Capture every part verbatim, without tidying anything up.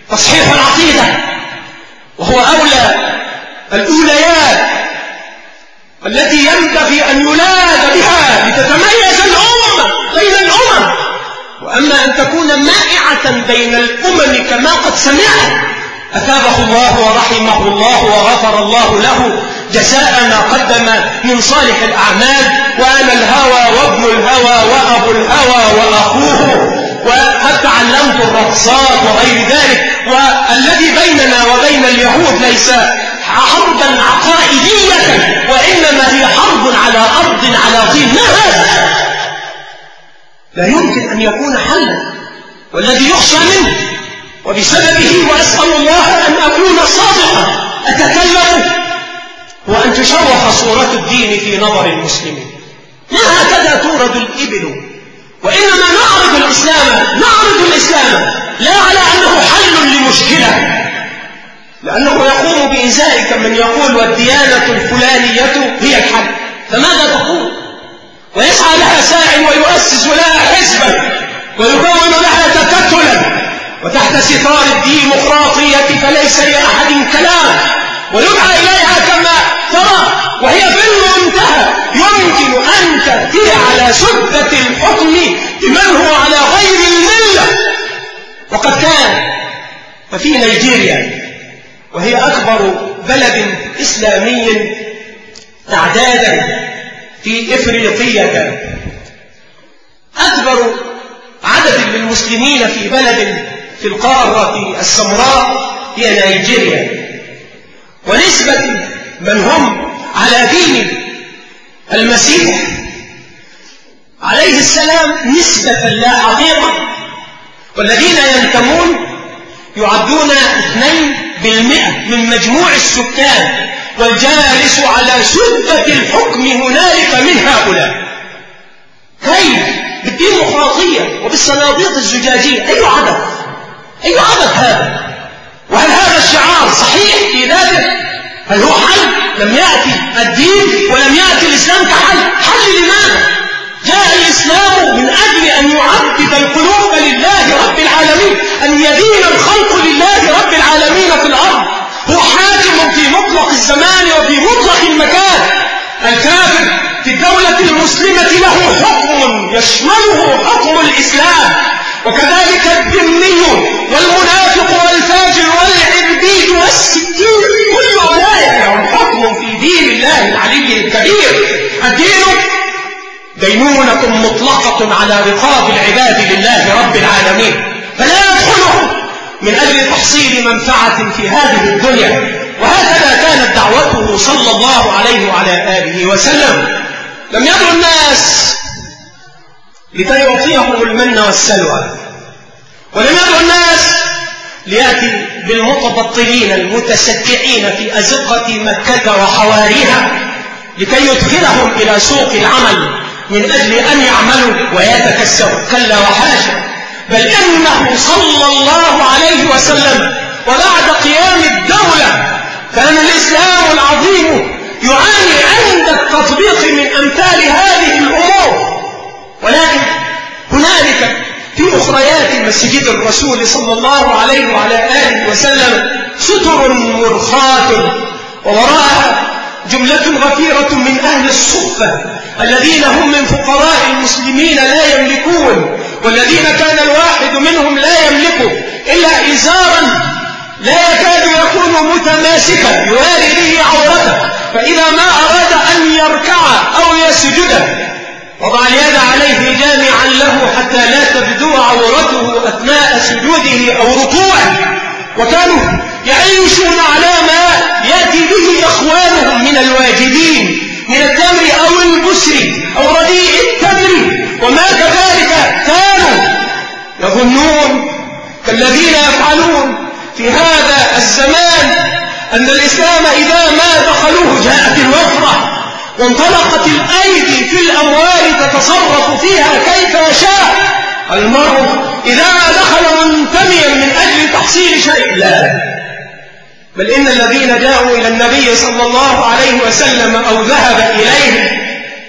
تصحيح العقيدة، وهو أولى الأوليات التي ينبغي أن ينادى بها لتتميز الأمة بين الأمم. وأما أن تكون مائعة بين الأمم كما قد سمعت، أثابه الله ورحمه الله وغفر الله له جزاء ما قدم من صالح الأعمال. وأنا الهوى وابن الهوى وأبو الهوى وأخوه، وقد تعلمت الرقصات وغير ذلك. والذي بيننا وبين اليهود ليس حربا عقائدية، وإنما هي حرب على أرض على طين. ما هذا؟ لا يمكن أن يكون حلا، والذي يخشى منه وبسببه، وأسأل الله أن أكون صادقا أتكلم، وأن تشوه صورة الدين في نظر المسلمين. ما هكذا تورد الإبل، وإنما نعرض الإسلام نعرض الإسلام لا على أنه حل لمشكلة، لأنه يقوم بإزائك من يقول والديانة الفلانية هي الحل، فماذا تقول؟ ويسعى لها ساعي ويؤسس لها حزبا ويكون لها تكتلا، وتحت ستار الديمقراطية فليس لأحد كلام، ويدعى إليها كما ترى، وهي في المنتهى يمكن أن تأتي على سدة الحكم لمن هو على غير الملة. وقد كان ففي نيجيريا، وهي أكبر بلد إسلامي تعدادا في إفريقية، أكبر عدد للمسلمين في بلد في القارة السمراء هي نيجيريا، ونسبة من هم على دين المسيح عليه السلام نسبة لا حقيقة، والذين ينتمون يعدون اثنين بالمئة من مجموع السكان، والجالس على سدة الحكم هنالك من هؤلاء. كيف بالديمقراطية وبالصناديق الزجاجية؟ أي عدد أي عدد هذا؟ وهل هذا الشعار صحيح في ذاته؟ هل هو حل؟ لم يأتي الدين ولم يأتي الإسلام كحل. حل لماذا؟ جاء الإسلام من أجل أن يعبد القلوب لله رب العالمين، أن يدين الخلق لله رب العالمين في الأرض. هو حاكم في مطلق الزمان وفي مطلق المكان. الكافر في الدولة المسلمة له حكم يشمله حكم الإسلام، وكذلك الذمي والمنافق والفاجر والعربيد والسكين، كل أولئك لهم حكم في دين الله العلي الكبير. الدين دينونة مطلقة على رقاب العباد لله رب العالمين، فلا يدخله من أجل تحصيل منفعة في هذه الدنيا. وهكذا كانت دعوته صلى الله عليه وعلى آله وسلم. لم يدعو الناس لكي يعطيهم المن والسلوى، ولم يدعو الناس ليأتي بالمتبطلين المتسدعين في أزقة مكة وحواريها لكي يدخلهم إلى سوق العمل من أجل أن يعملوا ويتكسبوا. كلا وحاشا، بل إنه صلى الله عليه وسلم وبعد قيام الدولة كان الإسلام العظيم يعاني عند التطبيق من أمثال هذه الأمور. ولكن هنالك في أخريات مسجد الرسول صلى الله عليه وعلى آله وسلم ستر مرخاة، ووراءها جملة غفيرة من أهل الصفة الذين هم من فقراء المسلمين لا يملكون، والذين كان الواحد منهم لا يملكه إلا إزارا لا يكاد يكون متماسكا يواري به عورته، فإذا ما أراد أن يركع أو يسجد وضع اليد عليه جامعا له حتى لا تبدو عورته أثناء سجوده أو ركوعه. وكانوا يعيشون على ما يأتي به إخوانهم من الواجبين من التمر أو البسر أو رديء التمر، وما كذلك كانوا يظنون كالذين يفعلون في هذا الزمان أن الإسلام إذا ما دخلوه جاءت الوفرة وانطلقت الأيدي في الأموال تتصرف فيها كيف يشاء. المرء إذا دخل منتميا من أجل تحصيل شيء، لا، بل إن الذين جاءوا إلى النبي صلى الله عليه وسلم أو ذهب إليه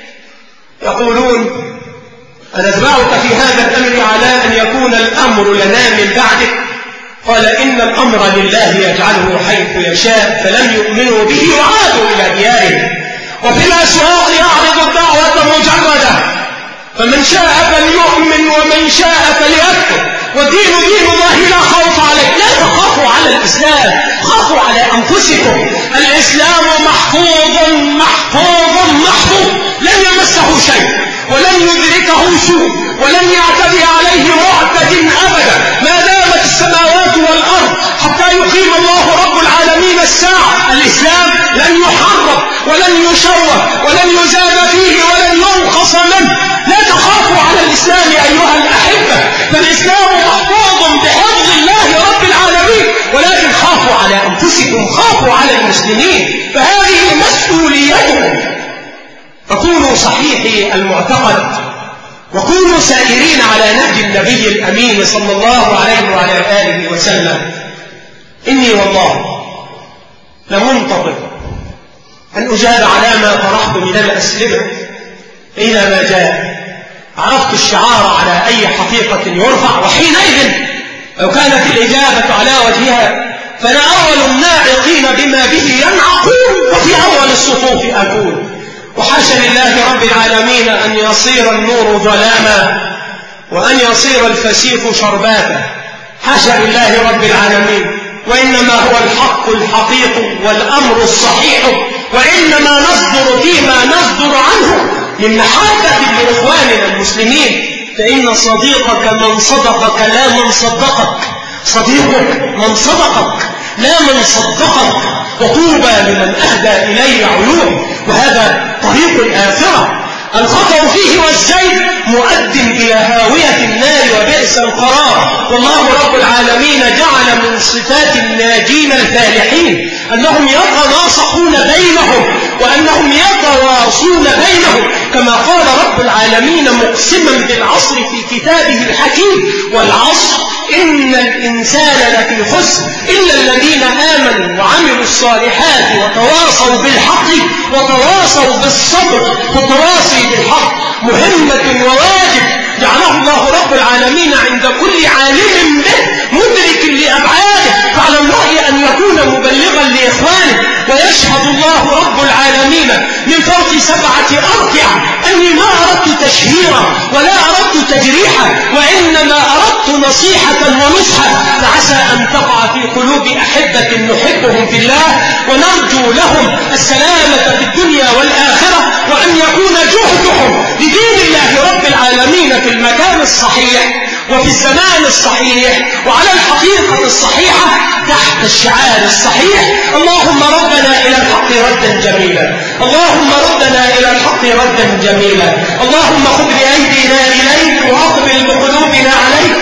يقولون أنتبعك في هذا الأمر على أن يكون الأمر لنا من بعدك، قال إن الأمر لله يجعله حيث يشاء، فلم يؤمنوا به وعادوا إلى ديارهم. وفي الأسواق يعرض الدعوة مجردة، فمن شاء فليؤمن ومن شاء فليكفر، ودين دين الله لا خوف عليه. لا تخافوا على الإسلام، خافوا على أنفسكم. الإسلام محفوظ محفوظ محفوظ، لن يمسه شيء ولن يدركه سوء ولن يعتدي عليه معتد أبدا ما دامت السماوات والأرض حتى يقيم الله رب العالمين الساعة. الإسلام لن يحرف ولن يشوه ولن يزاد فيه ولن ينقص منه. لا تخافوا على الإسلام أيها الأحبة، فالإسلام محفوظ بحفظ الله رب العالمين، ولكن خافوا على أنفسكم، خافوا على المسلمين، فهذه مسؤوليتكم. فكونوا صحيحي المعتقد وكونوا سائرين على نهج النبي الأمين صلى الله عليه وعلى آله وسلم. إني والله لمنتظر أن أجاب على ما طرحت من الأسئلة حينما جاء عرفت الشعار على أي حقيقة يرفع، وحينئذ لو كانت الإجابة على وجهها فأنا أول الناعقين بما به ينعقون وفي أول الصفوف أكون. وحاشا لله رب العالمين أن يصير النور ظلاما وأن يصير الفسيق شرباتا، حاشا لله رب العالمين، وإنما هو الحق الحقيق والأمر الصحيح، وإنما نصدر فيما نصدر عنه من محبة لإخواننا المسلمين. فإن صديقك من صدقك لا من صدقك، صديقك من صدقك لا من صدقك، وطوبى لمن أهدى إليه عيون. وهذا طريق الآخرة، الخطر فيه والزيد مؤد إلى هاوية النار وبئس القرار. والله رب العالمين جعل من صفات الناجين الفالحين أنهم يتناصحون بينهم وأنهم يتواصون بينهم، كما قال رب العالمين مقسما بالعصر في كتابه الحكيم: والعصر إن الإنسان لفي خسر إلا الذين آمنوا وعملوا الصالحات وتواصوا بالحق وتواصوا بالصبر. فالتواصي بالحق مهمة وواجب جعله الله رب العالمين عند كل عالم به مدرك لأبعاده، فعلى المرء أن يكون مبلغا لإخوانه. ويشهد الله رب العالمين من فوق سبعة أركع أني ما أردت تشهيرا ولا أردت تجريحا، وإنما أردت نصيحة ونصحا، فعسى أن تقع في قلوب أحبة نحبهم في الله ونرجو لهم السلامة في الدنيا والآخرة، وأن يكون جهدهم لدين الله رب العالمين في المكان الصحيح وفي الزمان الصحيح وعلى الحقيقة الصحيحة تحت الشعار الصحيح. اللهم ردنا إلى الحق ردا جميلا، اللهم ردنا إلى الحق ردا جميلا، اللهم خذ بأيدينا إليك وأقبل بقلوبنا عليك،